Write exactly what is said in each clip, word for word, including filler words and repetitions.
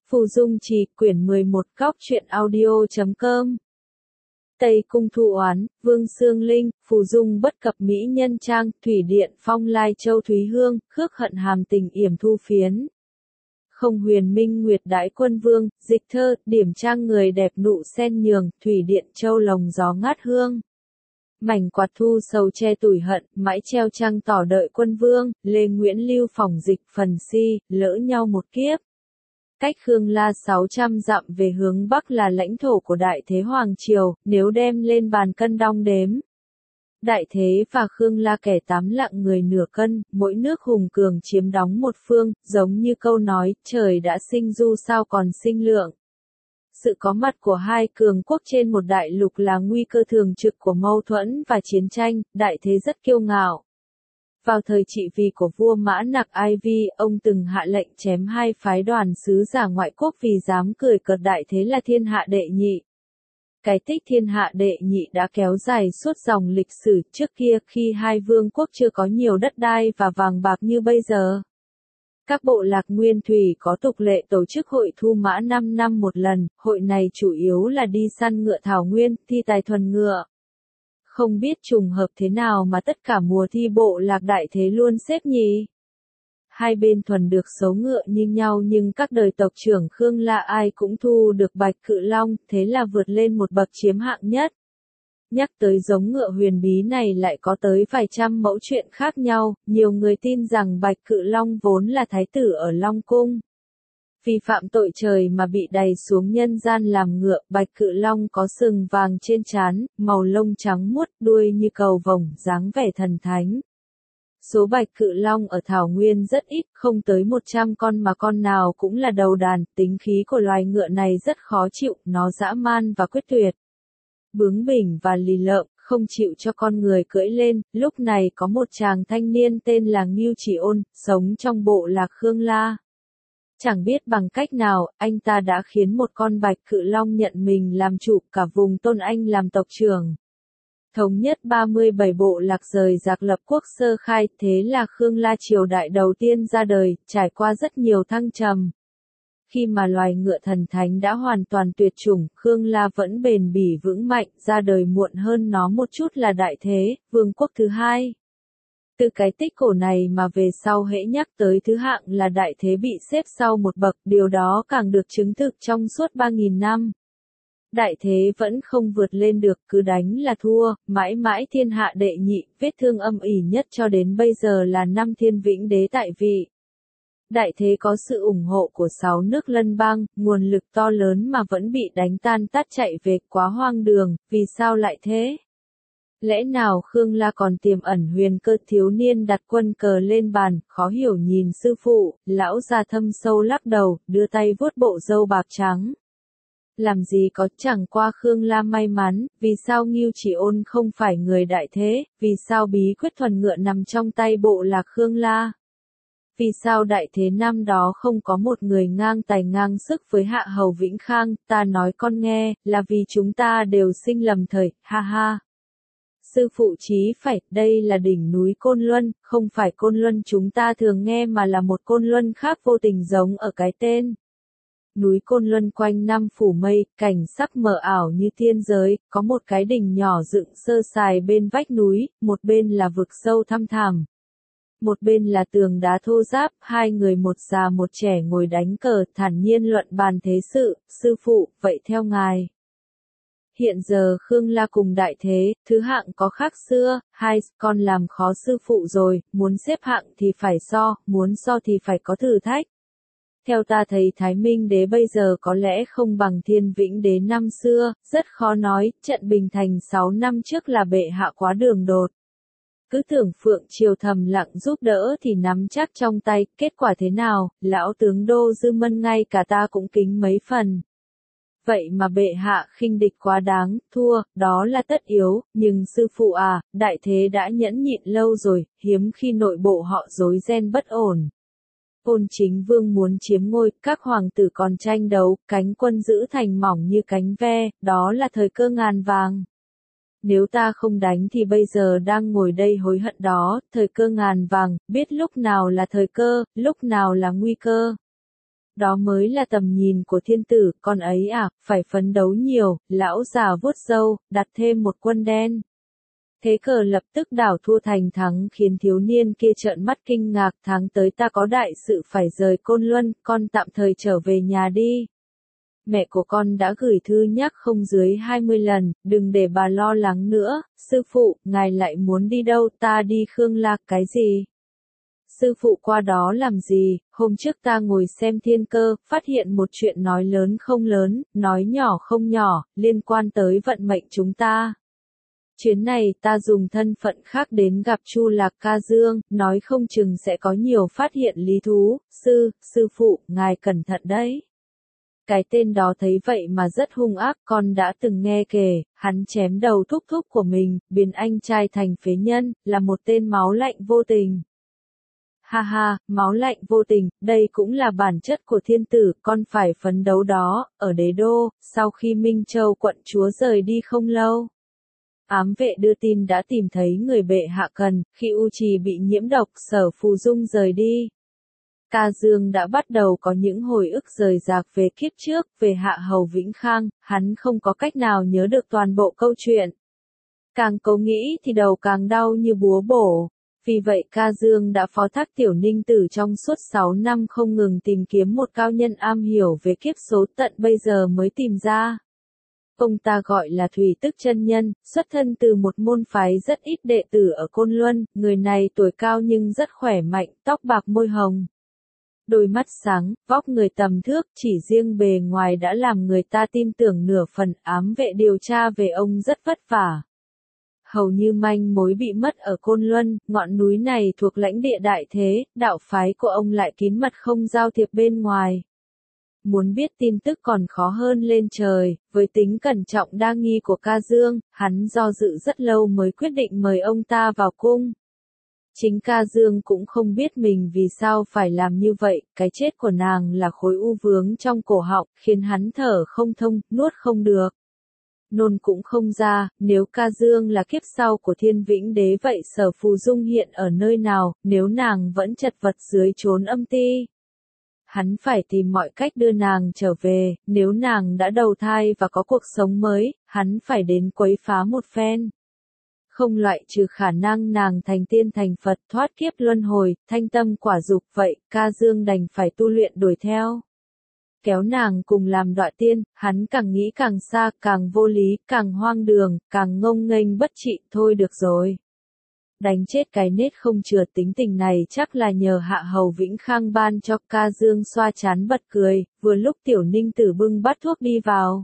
Phù Dung Trì, quyển mười một, góc truyện audio chấm com. Tây Cung Thu Oán, Vương Sương Linh, Phù Dung Bất Cập Mỹ Nhân Trang, Thủy Điện Phong Lai Châu Thúy Hương, Khước Hận Hàm Tình Yểm Thu Phiến. Không Huyền Minh Nguyệt Đãi Quân Vương, Dịch Thơ, Điểm Trang Người Đẹp Nụ Sen Nhường, Thủy Điện Châu Lồng Gió Ngát Hương. Mảnh Quạt Thu Sầu Che Tủi Hận, Mãi Treo Trăng Tỏ Đợi Quân Vương, Lê Nguyễn Lưu Phỏng Dịch Phần Si, Lỡ Nhau Một Kiếp. Cách Khương La sáu trăm dặm về hướng Bắc là lãnh thổ của Đại Thế Hoàng Triều, nếu đem lên bàn cân đong đếm. Đại Thế và Khương La kẻ tám lạng người nửa cân, mỗi nước hùng cường chiếm đóng một phương, giống như câu nói, trời đã sinh du sao còn sinh lượng. Sự có mặt của hai cường quốc trên một đại lục là nguy cơ thường trực của mâu thuẫn và chiến tranh, Đại Thế rất kiêu ngạo. Vào thời trị vì của vua Mã Nặc Ai Vi, ông từng hạ lệnh chém hai phái đoàn sứ giả ngoại quốc vì dám cười cợt Đại Thế là thiên hạ đệ nhị. Cái tích thiên hạ đệ nhị đã kéo dài suốt dòng lịch sử trước kia khi hai vương quốc chưa có nhiều đất đai và vàng bạc như bây giờ. Các bộ lạc nguyên thủy có tục lệ tổ chức hội thu mã năm năm một lần, hội này chủ yếu là đi săn ngựa thảo nguyên, thi tài thuần ngựa. Không biết trùng hợp thế nào mà tất cả mùa thi bộ lạc Đại Thế luôn xếp nhì. Hai bên thuần được số ngựa như nhau nhưng các đời tộc trưởng Khương La ai cũng thu được Bạch Cự Long, thế là vượt lên một bậc chiếm hạng nhất. Nhắc tới giống ngựa huyền bí này lại có tới vài trăm mẫu chuyện khác nhau, nhiều người tin rằng Bạch Cự Long vốn là thái tử ở Long Cung. Vì phạm tội trời mà bị đày xuống nhân gian làm ngựa, Bạch Cự Long có sừng vàng trên trán, màu lông trắng muốt, đuôi như cầu vồng, dáng vẻ thần thánh. Số Bạch Cự Long ở Thảo Nguyên rất ít, không tới một trăm con mà con nào cũng là đầu đàn, tính khí của loài ngựa này rất khó chịu, nó dã man và quyết tuyệt. Bướng bỉnh và lì lợm, không chịu cho con người cưỡi lên, lúc này có một chàng thanh niên tên là Ngưu Chỉ Ôn, sống trong bộ lạc Khương La. Chẳng biết bằng cách nào, anh ta đã khiến một con Bạch Cự Long nhận mình làm chủ, cả vùng tôn anh làm tộc trưởng. Thống nhất ba mươi bảy bộ lạc rời rạc lập quốc sơ khai, thế là Khương La triều đại đầu tiên ra đời, trải qua rất nhiều thăng trầm. Khi mà loài ngựa thần thánh đã hoàn toàn tuyệt chủng, Khương La vẫn bền bỉ vững mạnh, ra đời muộn hơn nó một chút là Đại Thế, vương quốc thứ hai. Từ cái tích cổ này mà về sau hễ nhắc tới thứ hạng là Đại Thế bị xếp sau một bậc, điều đó càng được chứng thực trong suốt ba nghìn năm. Đại Thế vẫn không vượt lên được, cứ đánh là thua, mãi mãi thiên hạ đệ nhị, vết thương âm ỉ nhất cho đến bây giờ là năm Thiên Vĩnh Đế tại vị. Đại Thế có sự ủng hộ của sáu nước lân bang, nguồn lực to lớn mà vẫn bị đánh tan tát chạy về, quá hoang đường, vì sao lại thế? Lẽ nào Khương La còn tiềm ẩn huyền cơ? Thiếu niên đặt quân cờ lên bàn, khó hiểu nhìn sư phụ, lão già thâm sâu lắc đầu, đưa tay vuốt bộ râu bạc trắng. Làm gì có, chẳng qua Khương La may mắn, vì sao Ngưu Chỉ Ôn không phải người Đại Thế, vì sao bí quyết thuần ngựa nằm trong tay bộ lạc Khương La? Vì sao Đại Thế năm đó không có một người ngang tài ngang sức với Hạ Hầu Vĩnh Khang? Ta nói con nghe, là vì chúng ta đều sinh lầm thời, ha ha. Sư phụ chí phải, đây là đỉnh núi Côn Luân, không phải Côn Luân chúng ta thường nghe mà là một Côn Luân khác vô tình giống ở cái tên. Núi Côn Luân quanh năm phủ mây, cảnh sắc mờ ảo như thiên giới, có một cái đỉnh nhỏ dựng sơ sài bên vách núi, một bên là vực sâu thăm thẳm. Một bên là tường đá thô ráp, hai người một già một trẻ ngồi đánh cờ, thản nhiên luận bàn thế sự, sư phụ, vậy theo ngài. Hiện giờ Khương La cùng Đại Thế, thứ hạng có khác xưa, hai, con làm khó sư phụ rồi, muốn xếp hạng thì phải so, muốn so thì phải có thử thách. Theo ta thấy Thái Minh Đế bây giờ có lẽ không bằng Thiên Vĩnh Đế năm xưa, rất khó nói, trận Bình Thành sáu năm trước là bệ hạ quá đường đột. Cứ tưởng Phượng Triều thầm lặng giúp đỡ thì nắm chắc trong tay, kết quả thế nào, lão tướng Đô Dư Mân ngay cả ta cũng kính mấy phần. Vậy mà bệ hạ khinh địch quá đáng, thua, đó là tất yếu, nhưng sư phụ à, Đại Thế đã nhẫn nhịn lâu rồi, hiếm khi nội bộ họ rối ren bất ổn. Ôn Chính Vương muốn chiếm ngôi, các hoàng tử còn tranh đấu, cánh quân giữ thành mỏng như cánh ve, đó là thời cơ ngàn vàng. Nếu ta không đánh thì bây giờ đang ngồi đây hối hận đó, thời cơ ngàn vàng, biết lúc nào là thời cơ, lúc nào là nguy cơ. Đó mới là tầm nhìn của thiên tử, con ấy à, phải phấn đấu nhiều, lão già vuốt râu, đặt thêm một quân đen. Thế cờ lập tức đảo thua thành thắng khiến thiếu niên kia trợn mắt kinh ngạc, tháng tới ta có đại sự phải rời Côn Luân, con tạm thời trở về nhà đi. Mẹ của con đã gửi thư nhắc không dưới hai mươi lần, đừng để bà lo lắng nữa, sư phụ, ngài lại muốn đi đâu, ta đi Khương Lạc cái gì? Sư phụ qua đó làm gì, hôm trước ta ngồi xem thiên cơ, phát hiện một chuyện nói lớn không lớn, nói nhỏ không nhỏ, liên quan tới vận mệnh chúng ta. Chuyến này ta dùng thân phận khác đến gặp Chu Lạc Ca Dương, nói không chừng sẽ có nhiều phát hiện lý thú, sư, sư phụ, ngài cẩn thận đấy. Cái tên đó thấy vậy mà rất hung ác, con đã từng nghe kể, hắn chém đầu thúc thúc của mình, biến anh trai thành phế nhân, là một tên máu lạnh vô tình. Ha ha, máu lạnh vô tình, đây cũng là bản chất của thiên tử, con phải phấn đấu đó, ở đế đô, sau khi Minh Châu quận chúa rời đi không lâu. Ám vệ đưa tin đã tìm thấy người bệ hạ cần, khi U Trì bị nhiễm độc, Sở Phù Dung rời đi. Ca Dương đã bắt đầu có những hồi ức rời rạc về kiếp trước, về Hạ Hầu Vĩnh Khang, hắn không có cách nào nhớ được toàn bộ câu chuyện. Càng cố nghĩ thì đầu càng đau như búa bổ. Vì vậy Ca Dương đã phó thác Tiểu Ninh Tử trong suốt sáu năm không ngừng tìm kiếm một cao nhân am hiểu về kiếp số, tận bây giờ mới tìm ra. Ông ta gọi là Thủy Tức Chân Nhân, xuất thân từ một môn phái rất ít đệ tử ở Côn Luân, người này tuổi cao nhưng rất khỏe mạnh, tóc bạc môi hồng. Đôi mắt sáng, vóc người tầm thước, chỉ riêng bề ngoài đã làm người ta tin tưởng nửa phần. Ám vệ điều tra về ông rất vất vả. Hầu như manh mối bị mất ở Côn Luân, ngọn núi này thuộc lãnh địa đại thế, đạo phái của ông lại kín mật không giao thiệp bên ngoài. Muốn biết tin tức còn khó hơn lên trời, với tính cẩn trọng đa nghi của Ca Dương, hắn do dự rất lâu mới quyết định mời ông ta vào cung. Chính Ca Dương cũng không biết mình vì sao phải làm như vậy, cái chết của nàng là khối u vướng trong cổ họng, khiến hắn thở không thông, nuốt không được. Nôn cũng không ra, nếu Ca Dương là kiếp sau của Thiên Vĩnh Đế vậy Sở Phù Dung hiện ở nơi nào, nếu nàng vẫn chật vật dưới chốn âm ti. Hắn phải tìm mọi cách đưa nàng trở về, nếu nàng đã đầu thai và có cuộc sống mới, hắn phải đến quấy phá một phen. Không loại trừ khả năng nàng thành tiên thành Phật thoát kiếp luân hồi, thanh tâm quả dục vậy, Ca Dương đành phải tu luyện đuổi theo. Kéo nàng cùng làm đọa tiên, hắn càng nghĩ càng xa, càng vô lý, càng hoang đường, càng ngông nghênh bất trị, thôi được rồi. Đánh chết cái nết không chừa tính tình này chắc là nhờ Hạ Hầu Vĩnh Khang ban cho. Ca Dương xoa chán bật cười, vừa lúc Tiểu Ninh Tử bưng bát thuốc đi vào.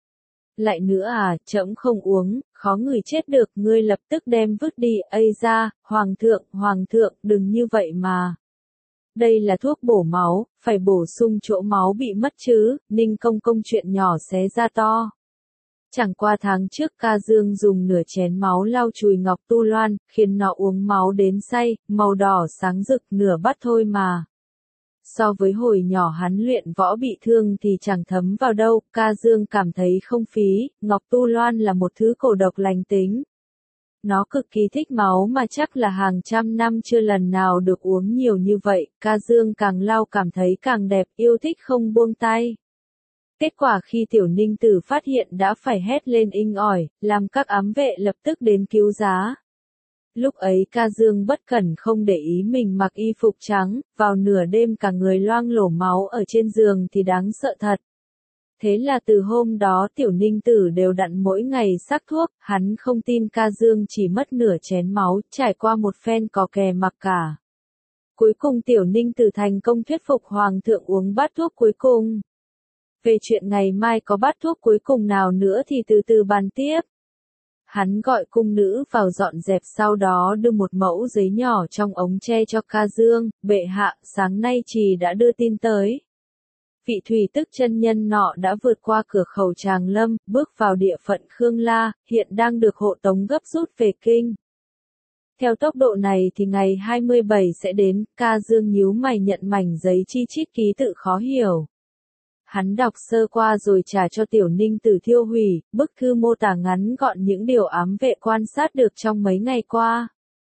Lại nữa à, trẫm không uống, khó người chết được, ngươi lập tức đem vứt đi, ây ra, hoàng thượng, hoàng thượng, đừng như vậy mà. Đây là thuốc bổ máu, phải bổ sung chỗ máu bị mất chứ, Ninh công công chuyện nhỏ xé ra to. Chẳng qua tháng trước Ca Dương dùng nửa chén máu lau chùi Ngọc Tu Loan, khiến nó uống máu đến say, màu đỏ sáng rực nửa bát thôi mà. So với hồi nhỏ hắn luyện võ bị thương thì chẳng thấm vào đâu, Ca Dương cảm thấy không phí, Ngọc Tu Loan là một thứ cổ độc lành tính. Nó cực kỳ thích máu mà chắc là hàng trăm năm chưa lần nào được uống nhiều như vậy, Ca Dương càng lau cảm thấy càng đẹp, yêu thích không buông tay. Kết quả khi Tiểu Ninh Tử phát hiện đã phải hét lên inh ỏi, làm các ám vệ lập tức đến cứu giá. Lúc ấy Ca Dương bất cẩn không để ý mình mặc y phục trắng, vào nửa đêm cả người loang lổ máu ở trên giường thì đáng sợ thật. Thế là từ hôm đó Tiểu Ninh Tử đều đặn mỗi ngày sắc thuốc, hắn không tin Ca Dương chỉ mất nửa chén máu, trải qua một phen cò kè mặc cả. Cuối cùng Tiểu Ninh Tử thành công thuyết phục Hoàng thượng uống bát thuốc cuối cùng. Về chuyện ngày mai có bát thuốc cuối cùng nào nữa thì từ từ bàn tiếp. Hắn gọi cung nữ vào dọn dẹp, sau đó đưa một mẫu giấy nhỏ trong ống tre cho Ca Dương, bệ hạ, sáng nay trì đã đưa tin tới. Vị Thủy Tức Chân Nhân nọ đã vượt qua cửa khẩu Tràng Lâm, bước vào địa phận Khương La, hiện đang được hộ tống gấp rút về kinh. Theo tốc độ này thì ngày hai mươi bảy sẽ đến, Ca Dương nhíu mày nhận mảnh giấy chi chít ký tự khó hiểu. Hắn đọc sơ qua rồi trả cho Tiểu Ninh Tử thiêu hủy, bức thư mô tả ngắn gọn những điều ám vệ quan sát được trong mấy ngày qua.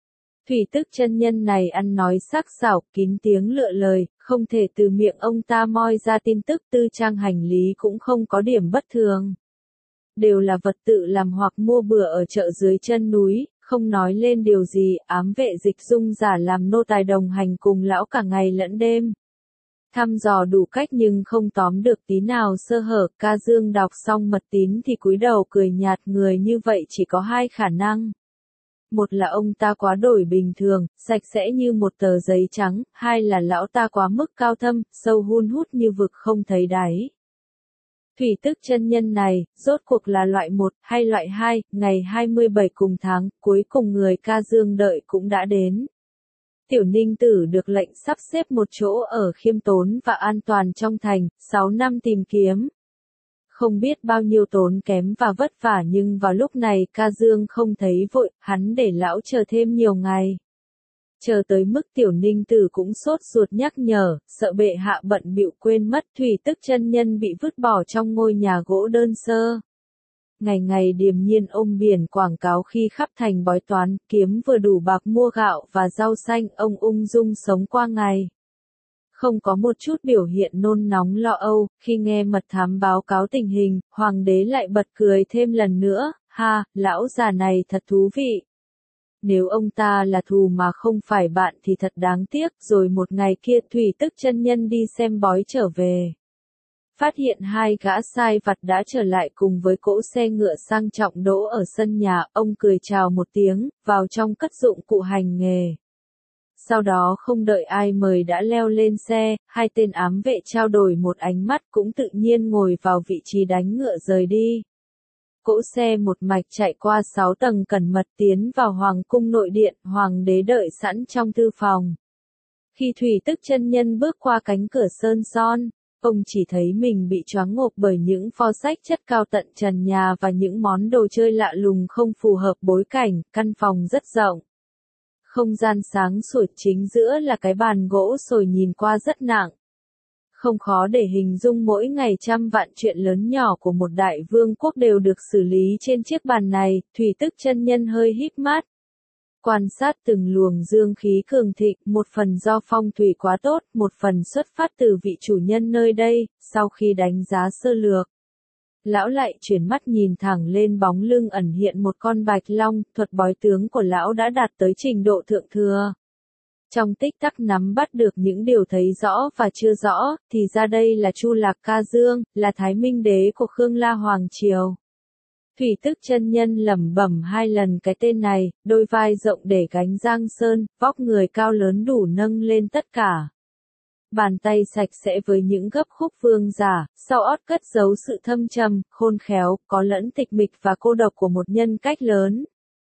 Thủy Tức chân nhân này ăn nói sắc sảo, kín tiếng lựa lời, không thể từ miệng ông ta moi ra tin tức, tư trang hành lý cũng không có điểm bất thường. Đều là vật tự làm hoặc mua bừa ở chợ dưới chân núi, không nói lên điều gì, ám vệ Dịch Dung giả làm nô tài đồng hành cùng lão cả ngày lẫn đêm. Thăm dò đủ cách nhưng không tóm được tí nào sơ hở, Ca Dương đọc xong mật tín thì cúi đầu cười nhạt, người như vậy chỉ có hai khả năng. Một là ông ta quá đổi bình thường, sạch sẽ như một tờ giấy trắng, hai là lão ta quá mức cao thâm, sâu hun hút như vực không thấy đáy. Thủy Tức chân nhân này, rốt cuộc là loại một hay loại hai, ngày hai mươi bảy cùng tháng, cuối cùng người Ca Dương đợi cũng đã đến. Tiểu Ninh Tử được lệnh sắp xếp một chỗ ở khiêm tốn và an toàn trong thành, sáu năm tìm kiếm. Không biết bao nhiêu tốn kém và vất vả nhưng vào lúc này Ca Dương không thấy vội, hắn để lão chờ thêm nhiều ngày. Chờ tới mức Tiểu Ninh Tử cũng sốt ruột nhắc nhở, sợ bệ hạ bận bịu quên mất Thủy Tức chân nhân bị vứt bỏ trong ngôi nhà gỗ đơn sơ. Ngày ngày điềm nhiên ôm biển quảng cáo khi khắp thành bói toán, kiếm vừa đủ bạc mua gạo và rau xanh, ông ung dung sống qua ngày. Không có một chút biểu hiện nôn nóng lo âu, khi nghe mật thám báo cáo tình hình, hoàng đế lại bật cười thêm lần nữa, ha, lão già này thật thú vị. Nếu ông ta là thù mà không phải bạn thì thật đáng tiếc, rồi một ngày kia Thủy Tức chân nhân đi xem bói trở về. Phát hiện hai gã sai vặt đã trở lại cùng với cỗ xe ngựa sang trọng đỗ ở sân nhà, ông cười chào một tiếng, vào trong cất dụng cụ hành nghề. Sau đó không đợi ai mời đã leo lên xe, hai tên ám vệ trao đổi một ánh mắt cũng tự nhiên ngồi vào vị trí đánh ngựa rời đi. Cỗ xe một mạch chạy qua sáu tầng cẩn mật tiến vào hoàng cung nội điện, hoàng đế đợi sẵn trong thư phòng. Khi Thủy Tức chân nhân bước qua cánh cửa sơn son, ông chỉ thấy mình bị choáng ngộp bởi những pho sách chất cao tận trần nhà và những món đồ chơi lạ lùng không phù hợp bối cảnh, căn phòng rất rộng. Không gian sáng sủa, chính giữa là cái bàn gỗ sồi nhìn qua rất nặng. Không khó để hình dung mỗi ngày trăm vạn chuyện lớn nhỏ của một đại vương quốc đều được xử lý trên chiếc bàn này, Thủy Tức chân nhân hơi híp mắt. Quan sát từng luồng dương khí cường thịnh, một phần do phong thủy quá tốt, một phần xuất phát từ vị chủ nhân nơi đây, sau khi đánh giá sơ lược. Lão lại chuyển mắt nhìn thẳng lên bóng lưng ẩn hiện một con bạch long, thuật bói tướng của lão đã đạt tới trình độ thượng thừa. Trong tích tắc nắm bắt được những điều thấy rõ và chưa rõ, thì ra đây là Chu Lạc Ca Dương, là Thái Minh đế của Khương La Hoàng Triều. Thủy Tức chân nhân lẩm bẩm hai lần cái tên này, đôi vai rộng để gánh giang sơn, vóc người cao lớn đủ nâng lên tất cả. Bàn tay sạch sẽ với những gấp khúc vương giả, sau ót cất giấu sự thâm trầm, khôn khéo, có lẫn tịch mịch và cô độc của một nhân cách lớn.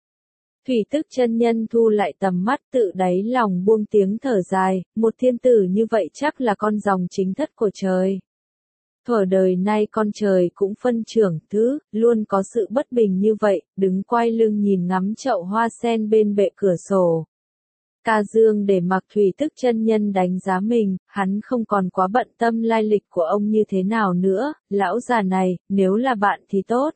Thủy Tức chân nhân thu lại tầm mắt, tự đáy lòng buông tiếng thở dài, một thiên tử như vậy chắc là con rồng chính thất của trời. Thuở đời nay con trời cũng phân trưởng thứ, luôn có sự bất bình như vậy, đứng quay lưng nhìn ngắm chậu hoa sen bên bệ cửa sổ. Ca Dương để mặc Thủy Tức chân nhân đánh giá mình, hắn không còn quá bận tâm lai lịch của ông như thế nào nữa, lão già này, nếu là bạn thì tốt.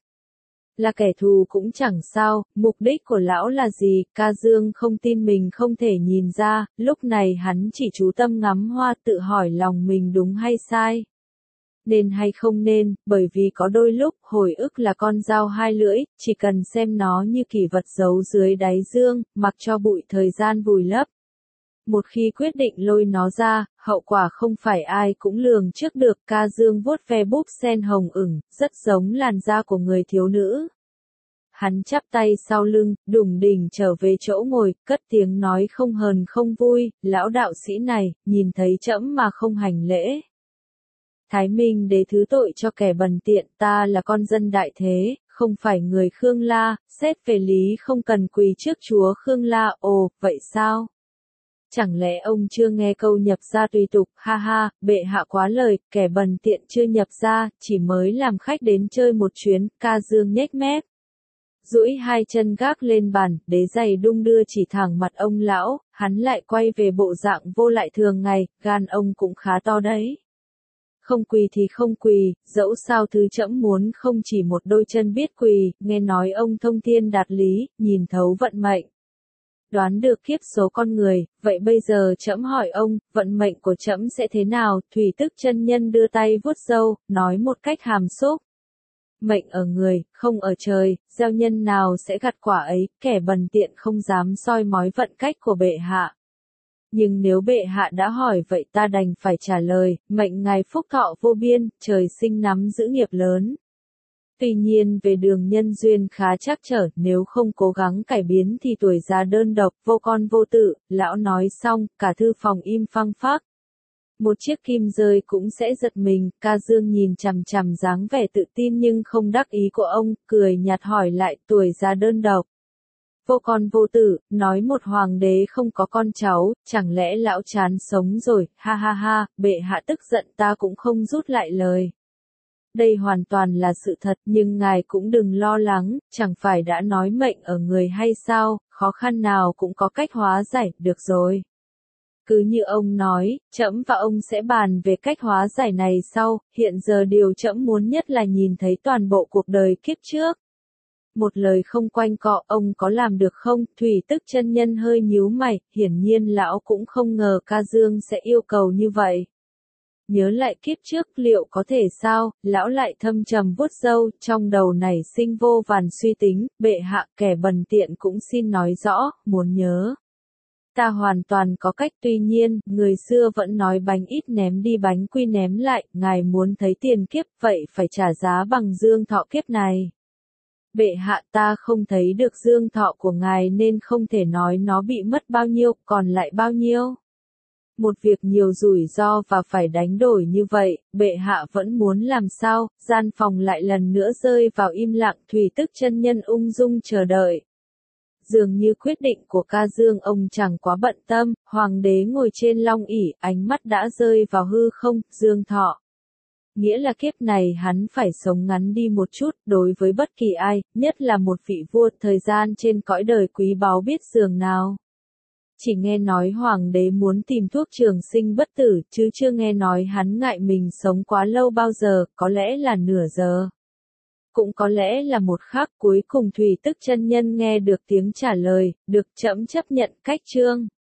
Là kẻ thù cũng chẳng sao, mục đích của lão là gì, Ca Dương không tin mình không thể nhìn ra, lúc này hắn chỉ chú tâm ngắm hoa tự hỏi lòng mình đúng hay sai. Nên hay không nên, bởi vì có đôi lúc, hồi ức là con dao hai lưỡi, chỉ cần xem nó như kỷ vật giấu dưới đáy dương, mặc cho bụi thời gian vùi lấp. Một khi quyết định lôi nó ra, hậu quả không phải ai cũng lường trước được. Ca Dương vuốt ve búp sen hồng ửng, rất giống làn da của người thiếu nữ. Hắn chắp tay sau lưng, đùng đỉnh trở về chỗ ngồi, cất tiếng nói không hờn không vui, lão đạo sĩ này, nhìn thấy trẫm mà không hành lễ. Thái Minh đế thứ tội cho kẻ bần tiện, ta là con dân đại thế, không phải người Khương La, xét về lý không cần quỳ trước chúa Khương La, ồ, vậy sao? Chẳng lẽ ông chưa nghe câu nhập gia tùy tục, ha ha, bệ hạ quá lời, kẻ bần tiện chưa nhập gia, chỉ mới làm khách đến chơi một chuyến, Ca Dương nhếch mép. Duỗi hai chân gác lên bàn, đế giày đung đưa chỉ thẳng mặt ông lão, hắn lại quay về bộ dạng vô lại thường ngày, gan ông cũng khá to đấy. Không quỳ thì không quỳ, dẫu sao thứ trẫm muốn không chỉ một đôi chân biết quỳ, nghe nói ông thông thiên đạt lý, nhìn thấu vận mệnh. Đoán được kiếp số con người, vậy bây giờ trẫm hỏi ông, vận mệnh của trẫm sẽ thế nào? Thủy Tức chân nhân đưa tay vuốt râu, nói một cách hàm xúc. Mệnh ở người, không ở trời, gieo nhân nào sẽ gặt quả ấy, kẻ bần tiện không dám soi mói vận cách của bệ hạ. Nhưng nếu bệ hạ đã hỏi vậy ta đành phải trả lời, mệnh ngài phúc thọ vô biên, trời sinh nắm giữ nghiệp lớn. Tuy nhiên về đường nhân duyên khá trắc trở, nếu không cố gắng cải biến thì tuổi già đơn độc, vô con vô tự, lão nói xong, cả thư phòng im phăng phắc. Một chiếc kim rơi cũng sẽ giật mình, Ca Dương nhìn chằm chằm dáng vẻ tự tin nhưng không đắc ý của ông, cười nhạt hỏi lại tuổi già đơn độc. Vô con vô tử, nói một hoàng đế không có con cháu, chẳng lẽ lão chán sống rồi, ha ha ha, bệ hạ tức giận ta cũng không rút lại lời. Đây hoàn toàn là sự thật nhưng ngài cũng đừng lo lắng, chẳng phải đã nói mệnh ở người hay sao, khó khăn nào cũng có cách hóa giải, được rồi. Cứ như ông nói, trẫm và ông sẽ bàn về cách hóa giải này sau, hiện giờ điều trẫm muốn nhất là nhìn thấy toàn bộ cuộc đời kiếp trước. Một lời không quanh cọ, ông có làm được không? Thủy Tức chân nhân hơi nhíu mày, hiển nhiên lão cũng không ngờ Ca Dương sẽ yêu cầu như vậy. Nhớ lại kiếp trước liệu có thể sao, lão lại thâm trầm vuốt râu, trong đầu nảy sinh vô vàn suy tính, bệ hạ kẻ bần tiện cũng xin nói rõ, muốn nhớ. Ta hoàn toàn có cách tuy nhiên, người xưa vẫn nói bánh ít ném đi bánh quy ném lại, ngài muốn thấy tiền kiếp vậy phải trả giá bằng dương thọ kiếp này. Bệ hạ ta không thấy được dương thọ của ngài nên không thể nói nó bị mất bao nhiêu, còn lại bao nhiêu. Một việc nhiều rủi ro và phải đánh đổi như vậy, bệ hạ vẫn muốn làm sao, gian phòng lại lần nữa rơi vào im lặng, Thủy Tức chân nhân ung dung chờ đợi. Dường như quyết định của Ca Dương ông chẳng quá bận tâm, hoàng đế ngồi trên long ỷ, ánh mắt đã rơi vào hư không, dương thọ. Nghĩa là kiếp này hắn phải sống ngắn đi một chút, đối với bất kỳ ai, nhất là một vị vua, thời gian trên cõi đời quý báu biết dường nào. Chỉ nghe nói hoàng đế muốn tìm thuốc trường sinh bất tử, chứ chưa nghe nói hắn ngại mình sống quá lâu bao giờ, có lẽ là nửa giờ. Cũng có lẽ là một khắc, cuối cùng Thủy Tức chân nhân nghe được tiếng trả lời, được trẫm chấp nhận cách chương.